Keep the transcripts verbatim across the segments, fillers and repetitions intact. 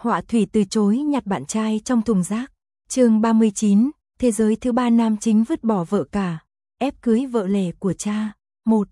Họa thủy từ chối nhặt bạn trai trong thùng rác. Chương ba mươi chín, thế giới thứ ba, nam chính vứt bỏ vợ cả, ép cưới vợ lẻ của cha. một.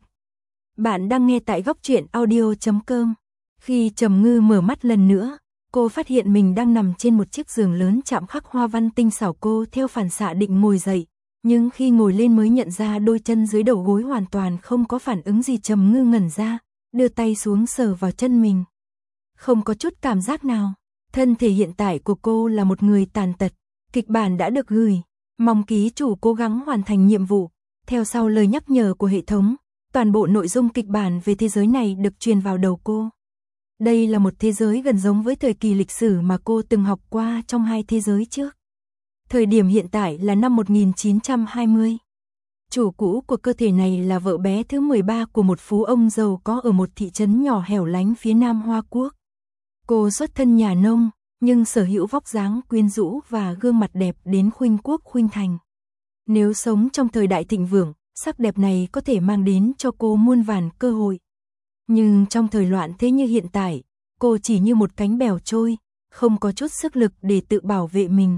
Bạn đang nghe tại góc truyện audio chấm com. Khi Trầm Ngư mở mắt lần nữa, cô phát hiện mình đang nằm trên một chiếc giường lớn chạm khắc hoa văn tinh xảo. Cô theo phản xạ định ngồi dậy, nhưng khi ngồi lên mới nhận ra đôi chân dưới đầu gối hoàn toàn không có phản ứng gì. Trầm Ngư ngẩn ra, đưa tay xuống sờ vào chân mình. Không có chút cảm giác nào. Thân thể hiện tại của cô là một người tàn tật. Kịch bản đã được gửi, mong ký chủ cố gắng hoàn thành nhiệm vụ. Theo sau lời nhắc nhở của hệ thống, toàn bộ nội dung kịch bản về thế giới này được truyền vào đầu cô. Đây là một thế giới gần giống với thời kỳ lịch sử mà cô từng học qua trong hai thế giới trước. Thời điểm hiện tại là năm một nghìn chín trăm hai mươi. Chủ cũ của cơ thể này là vợ bé thứ mười ba của một phú ông giàu có ở một thị trấn nhỏ hẻo lánh phía nam Hoa Quốc. Cô xuất thân nhà nông, nhưng sở hữu vóc dáng quyến rũ và gương mặt đẹp đến khuynh quốc khuynh thành. Nếu sống trong thời đại thịnh vượng, sắc đẹp này có thể mang đến cho cô muôn vàn cơ hội. Nhưng trong thời loạn thế như hiện tại, cô chỉ như một cánh bèo trôi, không có chút sức lực để tự bảo vệ mình.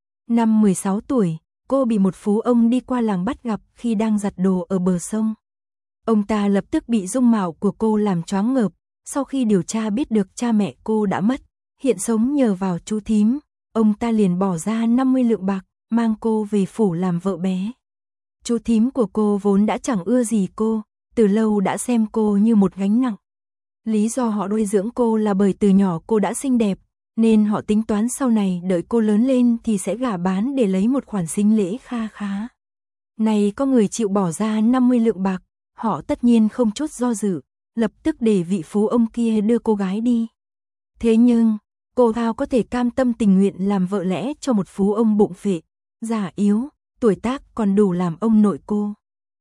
Năm mười sáu tuổi, cô bị một phú ông đi qua làng bắt gặp khi đang giặt đồ ở bờ sông. Ông ta lập tức bị dung mạo của cô làm choáng ngợp. Sau khi điều tra biết được cha mẹ cô đã mất, hiện sống nhờ vào chú thím, ông ta liền bỏ ra năm mươi lượng bạc, mang cô về phủ làm vợ bé. Chú thím của cô vốn đã chẳng ưa gì cô, từ lâu đã xem cô như một gánh nặng. Lý do họ nuôi dưỡng cô là bởi từ nhỏ cô đã xinh đẹp, nên họ tính toán sau này đợi cô lớn lên thì sẽ gả bán để lấy một khoản sinh lễ kha khá. Này có người chịu bỏ ra năm mươi lượng bạc, họ tất nhiên không chút do dự, lập tức để vị phú ông kia đưa cô gái đi. Thế nhưng, cô thao có thể cam tâm tình nguyện làm vợ lẽ cho một phú ông bụng phệ, già yếu, tuổi tác còn đủ làm ông nội cô.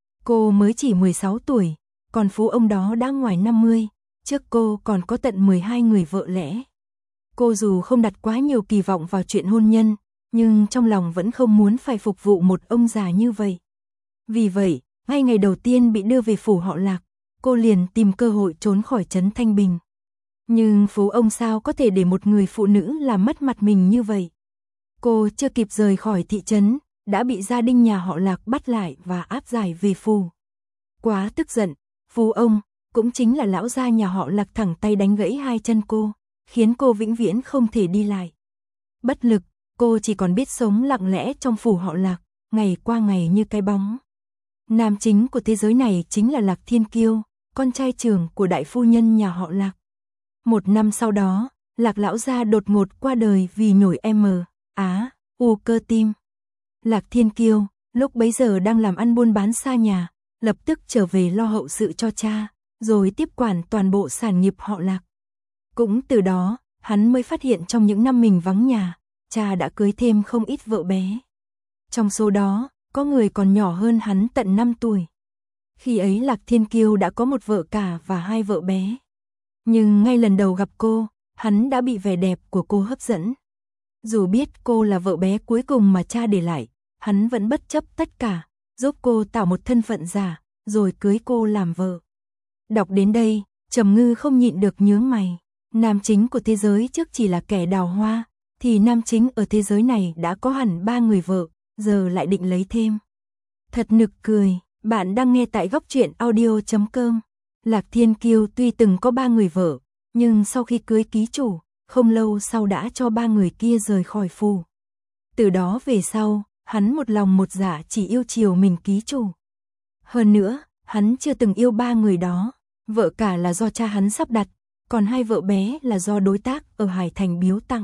Cô mới chỉ mười sáu tuổi, còn phú ông đó đã ngoài năm mươi, trước cô còn có tận mười hai người vợ lẽ. Cô dù không đặt quá nhiều kỳ vọng vào chuyện hôn nhân, nhưng trong lòng vẫn không muốn phải phục vụ một ông già như vậy. Vì vậy, ngay ngày đầu tiên bị đưa về phủ họ Lạc, cô liền tìm cơ hội trốn khỏi trấn Thanh Bình. Nhưng phú ông sao có thể để một người phụ nữ làm mất mặt mình như vậy. Cô chưa kịp rời khỏi thị trấn, đã bị gia đình nhà họ Lạc bắt lại và áp giải về phủ. Quá tức giận, phú ông, cũng chính là lão gia nhà họ Lạc, thẳng tay đánh gãy hai chân cô, khiến cô vĩnh viễn không thể đi lại. Bất lực, cô chỉ còn biết sống lặng lẽ trong phủ họ Lạc, ngày qua ngày như cái bóng. Nam chính của thế giới này chính là Lạc Thiên Kiêu, con trai trưởng của đại phu nhân nhà họ Lạc. Một năm sau đó, Lạc lão gia đột ngột qua đời vì nhồi M, Á, u cơ tim. Lạc Thiên Kiêu, lúc bấy giờ đang làm ăn buôn bán xa nhà, lập tức trở về lo hậu sự cho cha, rồi tiếp quản toàn bộ sản nghiệp họ Lạc. Cũng từ đó, hắn mới phát hiện trong những năm mình vắng nhà, cha đã cưới thêm không ít vợ bé. Trong số đó, có người còn nhỏ hơn hắn tận năm tuổi. Khi ấy Lạc Thiên Kiêu đã có một vợ cả và hai vợ bé. Nhưng ngay lần đầu gặp cô, hắn đã bị vẻ đẹp của cô hấp dẫn. Dù biết cô là vợ bé cuối cùng mà cha để lại, hắn vẫn bất chấp tất cả, giúp cô tạo một thân phận giả, rồi cưới cô làm vợ. Đọc đến đây, Trầm Ngư không nhịn được nhướng mày. Nam chính của thế giới trước chỉ là kẻ đào hoa, thì nam chính ở thế giới này đã có hẳn ba người vợ, giờ lại định lấy thêm. Thật nực cười. Bạn đang nghe tại góc truyện audio chấm com. Lạc Thiên Kiêu tuy từng có ba người vợ, nhưng sau khi cưới ký chủ, không lâu sau đã cho ba người kia rời khỏi phủ. Từ đó về sau, hắn một lòng một dạ chỉ yêu chiều mình ký chủ. Hơn nữa, hắn chưa từng yêu ba người đó, vợ cả là do cha hắn sắp đặt, còn hai vợ bé là do đối tác ở Hải Thành biếu tặng.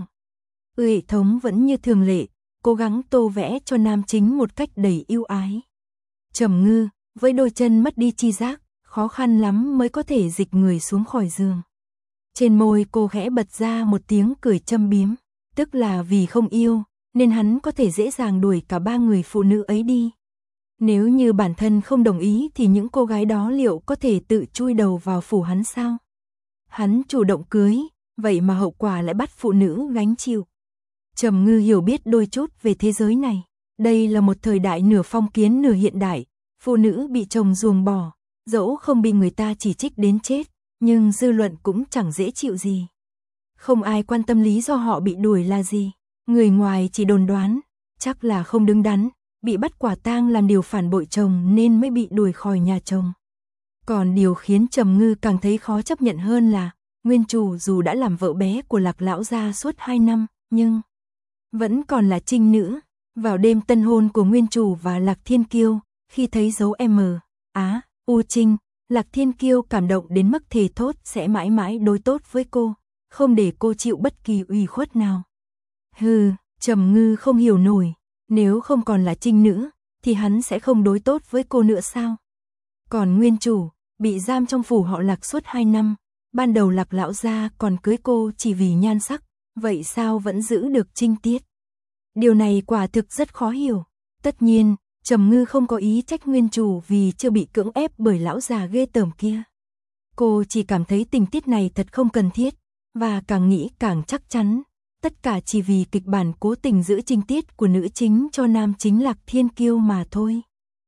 Hệ thống vẫn như thường lệ, cố gắng tô vẽ cho nam chính một cách đầy ưu ái. Trầm Ngư, với đôi chân mất đi chi giác, khó khăn lắm mới có thể dịch người xuống khỏi giường. Trên môi cô khẽ bật ra một tiếng cười châm biếm, tức là vì không yêu, nên hắn có thể dễ dàng đuổi cả ba người phụ nữ ấy đi. Nếu như bản thân không đồng ý thì những cô gái đó liệu có thể tự chui đầu vào phủ hắn sao? Hắn chủ động cưới, vậy mà hậu quả lại bắt phụ nữ gánh chịu. Trầm Ngư hiểu biết đôi chút về thế giới này. Đây là một thời đại nửa phong kiến nửa hiện đại, phụ nữ bị chồng ruồng bỏ, dẫu không bị người ta chỉ trích đến chết, nhưng dư luận cũng chẳng dễ chịu gì. Không ai quan tâm lý do họ bị đuổi là gì. Người ngoài chỉ đồn đoán, chắc là không đứng đắn, bị bắt quả tang làm điều phản bội chồng nên mới bị đuổi khỏi nhà chồng. Còn điều khiến Trầm Ngư càng thấy khó chấp nhận hơn là, nguyên chủ dù đã làm vợ bé của Lạc lão gia suốt hai năm, nhưng vẫn còn là trinh nữ. Vào đêm tân hôn của nguyên chủ và Lạc Thiên Kiêu, khi thấy dấu M, Á, U Trinh, Lạc Thiên Kiêu cảm động đến mức thề thốt sẽ mãi mãi đối tốt với cô, không để cô chịu bất kỳ ủy khuất nào. Hừ, Trầm Ngư không hiểu nổi, nếu không còn là trinh nữ, thì hắn sẽ không đối tốt với cô nữa sao? Còn nguyên chủ, bị giam trong phủ họ Lạc suốt hai năm, ban đầu Lạc lão gia còn cưới cô chỉ vì nhan sắc, vậy sao vẫn giữ được trinh tiết? Điều này quả thực rất khó hiểu. Tất nhiên, Trầm Ngư không có ý trách nguyên chủ vì chưa bị cưỡng ép bởi lão già ghê tởm kia. Cô chỉ cảm thấy tình tiết này thật không cần thiết, và càng nghĩ càng chắc chắn, tất cả chỉ vì kịch bản cố tình giữ trinh tiết của nữ chính cho nam chính Lạc Thiên Kiêu mà thôi.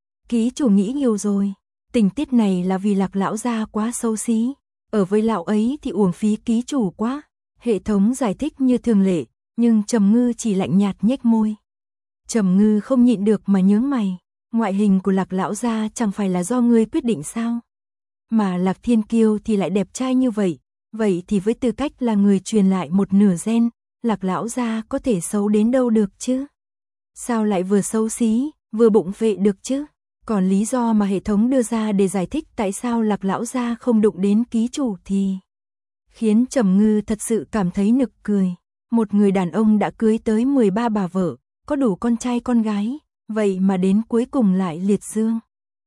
Ký chủ nghĩ nhiều rồi, tình tiết này là vì Lạc lão gia quá xấu xí, ở với lão ấy thì uổng phí ký chủ quá. Hệ thống giải thích như thường lệ, nhưng Trầm Ngư chỉ lạnh nhạt nhếch môi. Trầm Ngư không nhịn được mà nhướng mày, ngoại hình của Lạc lão gia chẳng phải là do ngươi quyết định sao? Mà Lạc Thiên Kiêu thì lại đẹp trai như vậy, vậy thì với tư cách là người truyền lại một nửa gen, Lạc lão gia có thể xấu đến đâu được chứ? Sao lại vừa xấu xí, vừa bụng vệ được chứ? Còn lý do mà hệ thống đưa ra để giải thích tại sao Lạc lão gia không đụng đến ký chủ thì khiến Trầm Ngư thật sự cảm thấy nực cười. Một người đàn ông đã cưới tới mười ba bà vợ, có đủ con trai con gái, vậy mà đến cuối cùng lại liệt dương.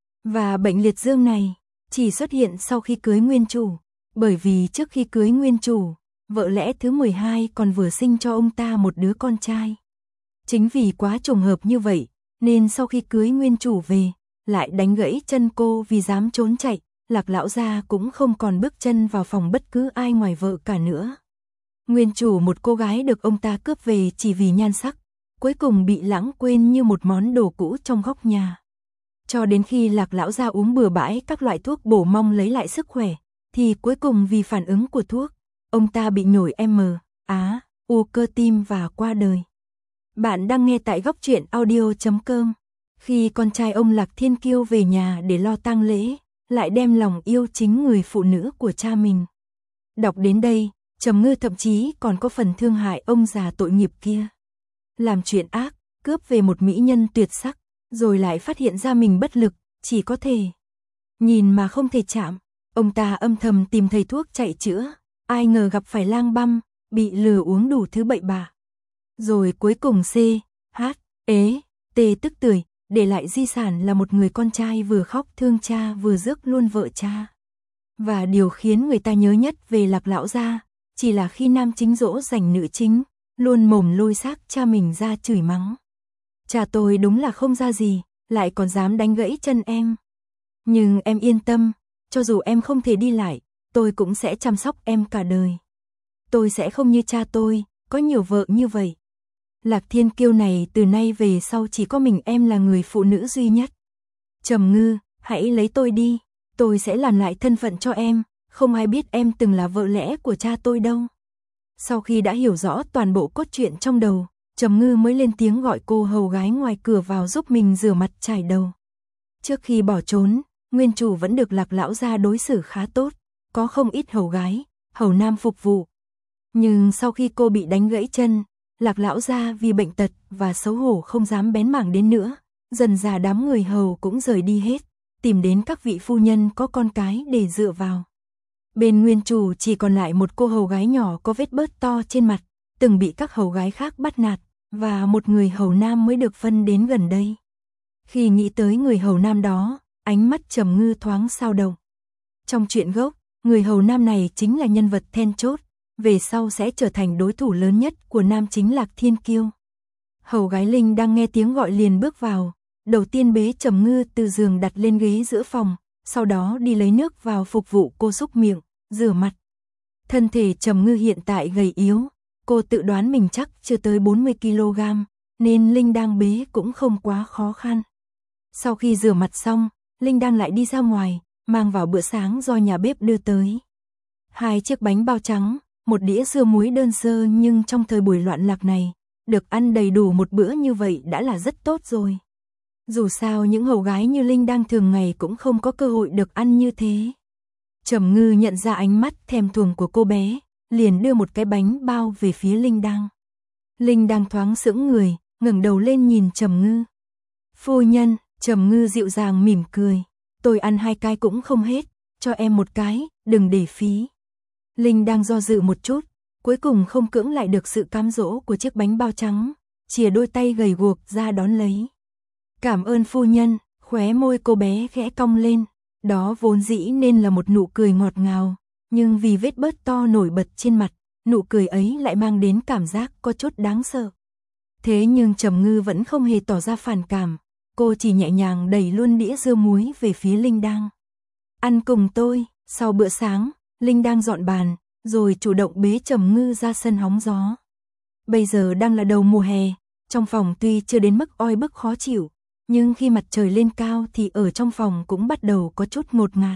Và bệnh liệt dương này chỉ xuất hiện sau khi cưới nguyên chủ, bởi vì trước khi cưới nguyên chủ, vợ lẽ thứ mười hai còn vừa sinh cho ông ta một đứa con trai. Chính vì quá trùng hợp như vậy, nên sau khi cưới nguyên chủ về, lại đánh gãy chân cô vì dám trốn chạy, Lạc lão gia cũng không còn bước chân vào phòng bất cứ ai ngoài vợ cả nữa. Nguyên chủ một cô gái được ông ta cướp về chỉ vì nhan sắc, cuối cùng bị lãng quên như một món đồ cũ trong góc nhà. Cho đến khi Lạc lão gia uống bừa bãi các loại thuốc bổ mong lấy lại sức khỏe, thì cuối cùng vì phản ứng của thuốc, ông ta bị nhồi M, Á, U cơ tim và qua đời. Bạn đang nghe tại góc truyện audio chấm com. Khi con trai ông Lạc Thiên Kiêu về nhà để lo tang lễ, lại đem lòng yêu chính người phụ nữ của cha mình. Đọc đến đây, Trầm Ngư thậm chí còn có phần thương hại ông già tội nghiệp kia. Làm chuyện ác, cướp về một mỹ nhân tuyệt sắc, rồi lại phát hiện ra mình bất lực, chỉ có thể nhìn mà không thể chạm. Ông ta âm thầm tìm thầy thuốc chạy chữa, ai ngờ gặp phải lang băm, bị lừa uống đủ thứ bậy bạ. Rồi cuối cùng C, H, ế, T tức tưởi, để lại di sản là một người con trai vừa khóc thương cha vừa rước luôn vợ cha. Và điều khiến người ta nhớ nhất về Lạc lão gia, chỉ là khi nam chính dỗ dành nữ chính, luôn mồm lôi xác cha mình ra chửi mắng. Cha tôi đúng là không ra gì, lại còn dám đánh gãy chân em. Nhưng em yên tâm, cho dù em không thể đi lại, tôi cũng sẽ chăm sóc em cả đời. Tôi sẽ không như cha tôi, có nhiều vợ như vậy. Lạc Thiên Kiêu này từ nay về sau chỉ có mình em là người phụ nữ duy nhất. Trầm Ngư, hãy lấy tôi đi, tôi sẽ làm lại thân phận cho em, không ai biết em từng là vợ lẽ của cha tôi đâu. Sau khi đã hiểu rõ toàn bộ cốt truyện trong đầu, Trầm Ngư mới lên tiếng gọi cô hầu gái ngoài cửa vào giúp mình rửa mặt chải đầu. Trước khi bỏ trốn, nguyên chủ vẫn được Lạc lão gia đối xử khá tốt, có không ít hầu gái, hầu nam phục vụ. Nhưng sau khi cô bị đánh gãy chân, Lạc lão gia vì bệnh tật và xấu hổ không dám bén mảng đến nữa, dần dà đám người hầu cũng rời đi hết, tìm đến các vị phu nhân có con cái để dựa vào. Bên nguyên chủ chỉ còn lại một cô hầu gái nhỏ có vết bớt to trên mặt, từng bị các hầu gái khác bắt nạt, và một người hầu nam mới được phân đến gần đây. Khi nghĩ tới người hầu nam đó, ánh mắt Trầm Ngư thoáng sao động. Trong truyện gốc, người hầu nam này chính là nhân vật then chốt, về sau sẽ trở thành đối thủ lớn nhất của nam chính Lạc Thiên Kiêu. Hầu gái Linh đang nghe tiếng gọi liền bước vào, đầu tiên bế Trầm Ngư từ giường đặt lên ghế giữa phòng, sau đó đi lấy nước vào phục vụ cô súc miệng, rửa mặt. Thân thể Trầm Ngư hiện tại gầy yếu, cô tự đoán mình chắc chưa tới bốn mươi ki lô gam, nên Linh đang bế cũng không quá khó khăn. Sau khi rửa mặt xong, Linh đang lại đi ra ngoài, mang vào bữa sáng do nhà bếp đưa tới. Hai chiếc bánh bao trắng, một đĩa dưa muối đơn sơ nhưng trong thời buổi loạn lạc này, được ăn đầy đủ một bữa như vậy đã là rất tốt rồi. Dù sao những hầu gái như Linh đang thường ngày cũng không có cơ hội được ăn như thế. Trầm Ngư nhận ra ánh mắt thèm thuồng của cô bé, liền đưa một cái bánh bao về phía Linh Đang. Linh Đang thoáng sững người, ngẩng đầu lên nhìn Trầm Ngư. Phu nhân, Trầm Ngư dịu dàng mỉm cười, tôi ăn hai cái cũng không hết, cho em một cái, đừng để phí. Linh đang do dự một chút, cuối cùng không cưỡng lại được sự cám dỗ của chiếc bánh bao trắng, chìa đôi tay gầy guộc ra đón lấy. Cảm ơn phu nhân, khóe môi cô bé khẽ cong lên, đó vốn dĩ nên là một nụ cười ngọt ngào, nhưng vì vết bớt to nổi bật trên mặt, nụ cười ấy lại mang đến cảm giác có chút đáng sợ. Thế nhưng Trầm Ngư vẫn không hề tỏ ra phản cảm, cô chỉ nhẹ nhàng đẩy luôn đĩa dưa muối về phía Linh Đang. Ăn cùng tôi. Sau bữa sáng, Linh đang dọn bàn, rồi chủ động bế Trầm Ngư ra sân hóng gió. Bây giờ đang là đầu mùa hè, trong phòng tuy chưa đến mức oi bức khó chịu, nhưng khi mặt trời lên cao thì ở trong phòng cũng bắt đầu có chút ngột ngạt.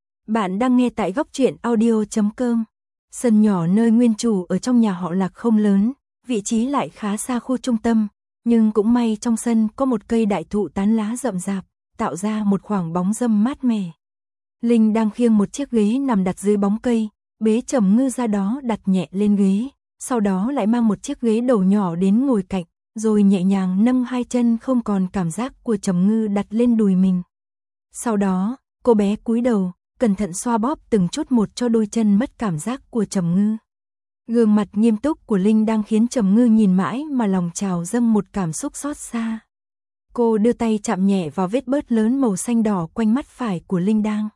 Bạn đang nghe tại góc truyện audio chấm com. Sân nhỏ nơi nguyên chủ ở trong nhà họ Lạc không lớn, vị trí lại khá xa khu trung tâm, nhưng cũng may trong sân có một cây đại thụ tán lá rậm rạp, tạo ra một khoảng bóng râm mát mẻ. Linh đang khiêng một chiếc ghế nằm đặt dưới bóng cây, bế Trầm Ngư ra đó đặt nhẹ lên ghế, sau đó lại mang một chiếc ghế đầu nhỏ đến ngồi cạnh, rồi nhẹ nhàng nâng hai chân không còn cảm giác của Trầm Ngư đặt lên đùi mình. Sau đó, cô bé cúi đầu, cẩn thận xoa bóp từng chút một cho đôi chân mất cảm giác của Trầm Ngư. Gương mặt nghiêm túc của Linh đang khiến Trầm Ngư nhìn mãi mà lòng trào dâng một cảm xúc xót xa. Cô đưa tay chạm nhẹ vào vết bớt lớn màu xanh đỏ quanh mắt phải của Linh đang.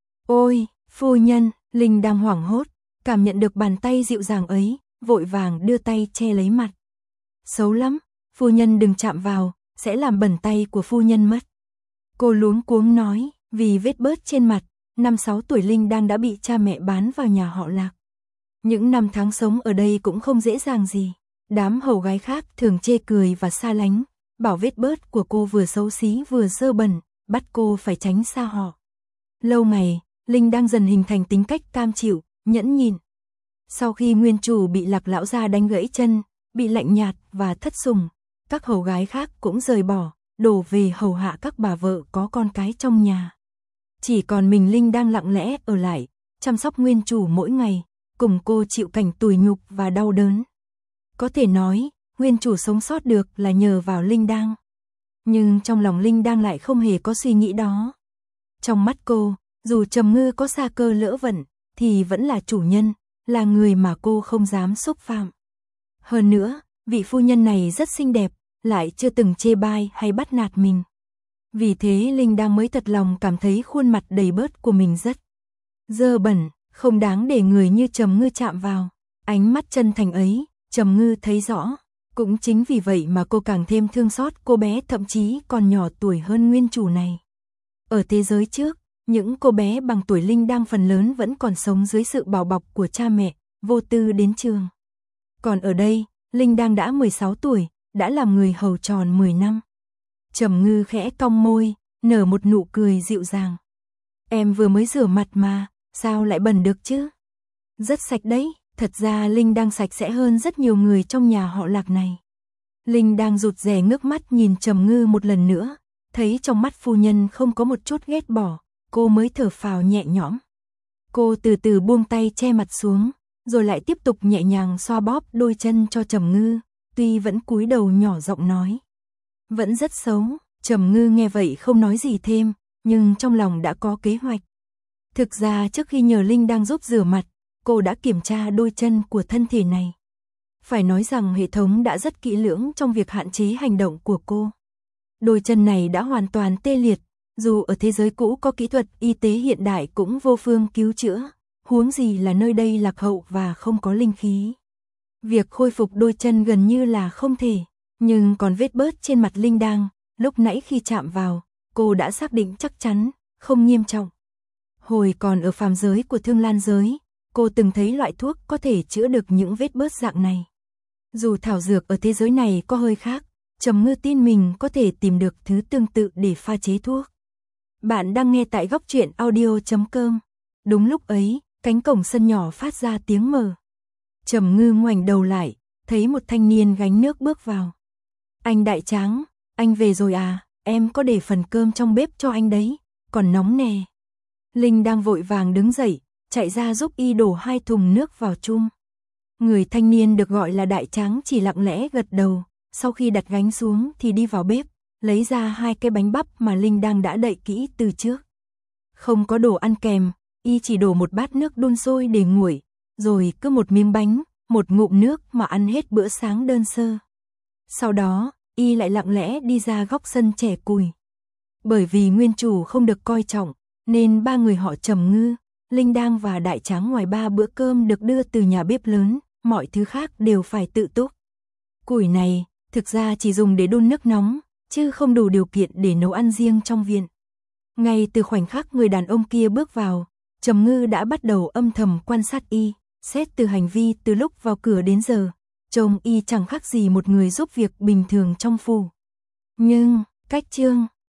Ôi, phu nhân, Linh đang hoảng hốt, cảm nhận được bàn tay dịu dàng ấy, vội vàng đưa tay che lấy mặt. Xấu lắm, phu nhân đừng chạm vào, sẽ làm bẩn tay của phu nhân mất. Cô luống cuống nói, vì vết bớt trên mặt, năm sáu tuổi Linh đang đã bị cha mẹ bán vào nhà họ Lạc. Những năm tháng sống ở đây cũng không dễ dàng gì, đám hầu gái khác thường chê cười và xa lánh, bảo vết bớt của cô vừa xấu xí vừa dơ bẩn, bắt cô phải tránh xa họ. Lâu ngày, Linh đang dần hình thành tính cách cam chịu, nhẫn nhịn. Sau khi nguyên chủ bị Lạc lão gia đánh gãy chân, bị lạnh nhạt và thất sủng, các hầu gái khác cũng rời bỏ, đổ về hầu hạ các bà vợ có con cái trong nhà. Chỉ còn mình Linh đang lặng lẽ ở lại, chăm sóc nguyên chủ mỗi ngày, cùng cô chịu cảnh tủi nhục và đau đớn. Có thể nói, nguyên chủ sống sót được là nhờ vào Linh đang. Nhưng trong lòng Linh đang lại không hề có suy nghĩ đó. Trong mắt cô, dù Trầm Ngư có sa cơ lỡ vận, thì vẫn là chủ nhân, là người mà cô không dám xúc phạm. Hơn nữa, vị phu nhân này rất xinh đẹp, lại chưa từng chê bai hay bắt nạt mình. Vì thế Linh đang mới thật lòng cảm thấy khuôn mặt đầy bớt của mình rất dơ bẩn, không đáng để người như Trầm Ngư chạm vào. Ánh mắt chân thành ấy, Trầm Ngư thấy rõ. Cũng chính vì vậy mà cô càng thêm thương xót cô bé thậm chí còn nhỏ tuổi hơn nguyên chủ này. Ở thế giới trước, những cô bé bằng tuổi Linh đang phần lớn vẫn còn sống dưới sự bảo bọc của cha mẹ, vô tư đến trường. Còn ở đây, Linh đang đã mười sáu tuổi, đã làm người hầu tròn mười năm. Trầm Ngư khẽ cong môi, nở một nụ cười dịu dàng. Em vừa mới rửa mặt mà, sao lại bẩn được chứ? Rất sạch đấy, thật ra Linh đang sạch sẽ hơn rất nhiều người trong nhà họ Lạc này. Linh đang rụt rè ngước mắt nhìn Trầm Ngư một lần nữa, thấy trong mắt phu nhân không có một chút ghét bỏ, cô mới thở phào nhẹ nhõm. Cô từ từ buông tay che mặt xuống, rồi lại tiếp tục nhẹ nhàng xoa bóp đôi chân cho Trầm Ngư, tuy vẫn cúi đầu nhỏ giọng nói. Vẫn rất xấu, Trầm Ngư nghe vậy không nói gì thêm, nhưng trong lòng đã có kế hoạch. Thực ra trước khi nhờ Linh đang giúp rửa mặt, cô đã kiểm tra đôi chân của thân thể này. Phải nói rằng hệ thống đã rất kỹ lưỡng trong việc hạn chế hành động của cô. Đôi chân này đã hoàn toàn tê liệt, dù ở thế giới cũ có kỹ thuật y tế hiện đại cũng vô phương cứu chữa, huống gì là nơi đây lạc hậu và không có linh khí. Việc khôi phục đôi chân gần như là không thể, nhưng còn vết bớt trên mặt Linh đang, lúc nãy khi chạm vào, cô đã xác định chắc chắn, không nghiêm trọng. Hồi còn ở phàm giới của Thương Lan giới, cô từng thấy loại thuốc có thể chữa được những vết bớt dạng này. Dù thảo dược ở thế giới này có hơi khác, Trầm Ngư tin mình có thể tìm được thứ tương tự để pha chế thuốc. Bạn đang nghe tại góc truyện audio chấm com. Đúng lúc ấy, cánh cổng sân nhỏ phát ra tiếng mở. Trầm Ngư ngoảnh đầu lại, thấy một thanh niên gánh nước bước vào. Anh Đại Tráng, anh về rồi à, em có để phần cơm trong bếp cho anh đấy, còn nóng nè. Linh đang vội vàng đứng dậy, chạy ra giúp y đổ hai thùng nước vào chum. Người thanh niên được gọi là Đại Tráng chỉ lặng lẽ gật đầu, sau khi đặt gánh xuống thì đi vào bếp, lấy ra hai cái bánh bắp mà Linh đang đã đậy kỹ từ trước. Không có đồ ăn kèm, y chỉ đổ một bát nước đun sôi để nguội, rồi cứ một miếng bánh, một ngụm nước mà ăn hết bữa sáng đơn sơ. Sau đó, y lại lặng lẽ đi ra góc sân chẻ củi. Bởi vì nguyên chủ không được coi trọng, nên ba người họ Trầm Ngư, Linh Đang và Đại Tráng ngoài ba bữa cơm được đưa từ nhà bếp lớn, mọi thứ khác đều phải tự túc. Củi này, thực ra chỉ dùng để đun nước nóng, chứ không đủ điều kiện để nấu ăn riêng trong viện. Ngay từ khoảnh khắc người đàn ông kia bước vào, Trầm Ngư đã bắt đầu âm thầm quan sát y, xét từ hành vi từ lúc vào cửa đến giờ, trông y chẳng khác gì một người giúp việc bình thường trong phủ. Nhưng, cách trương,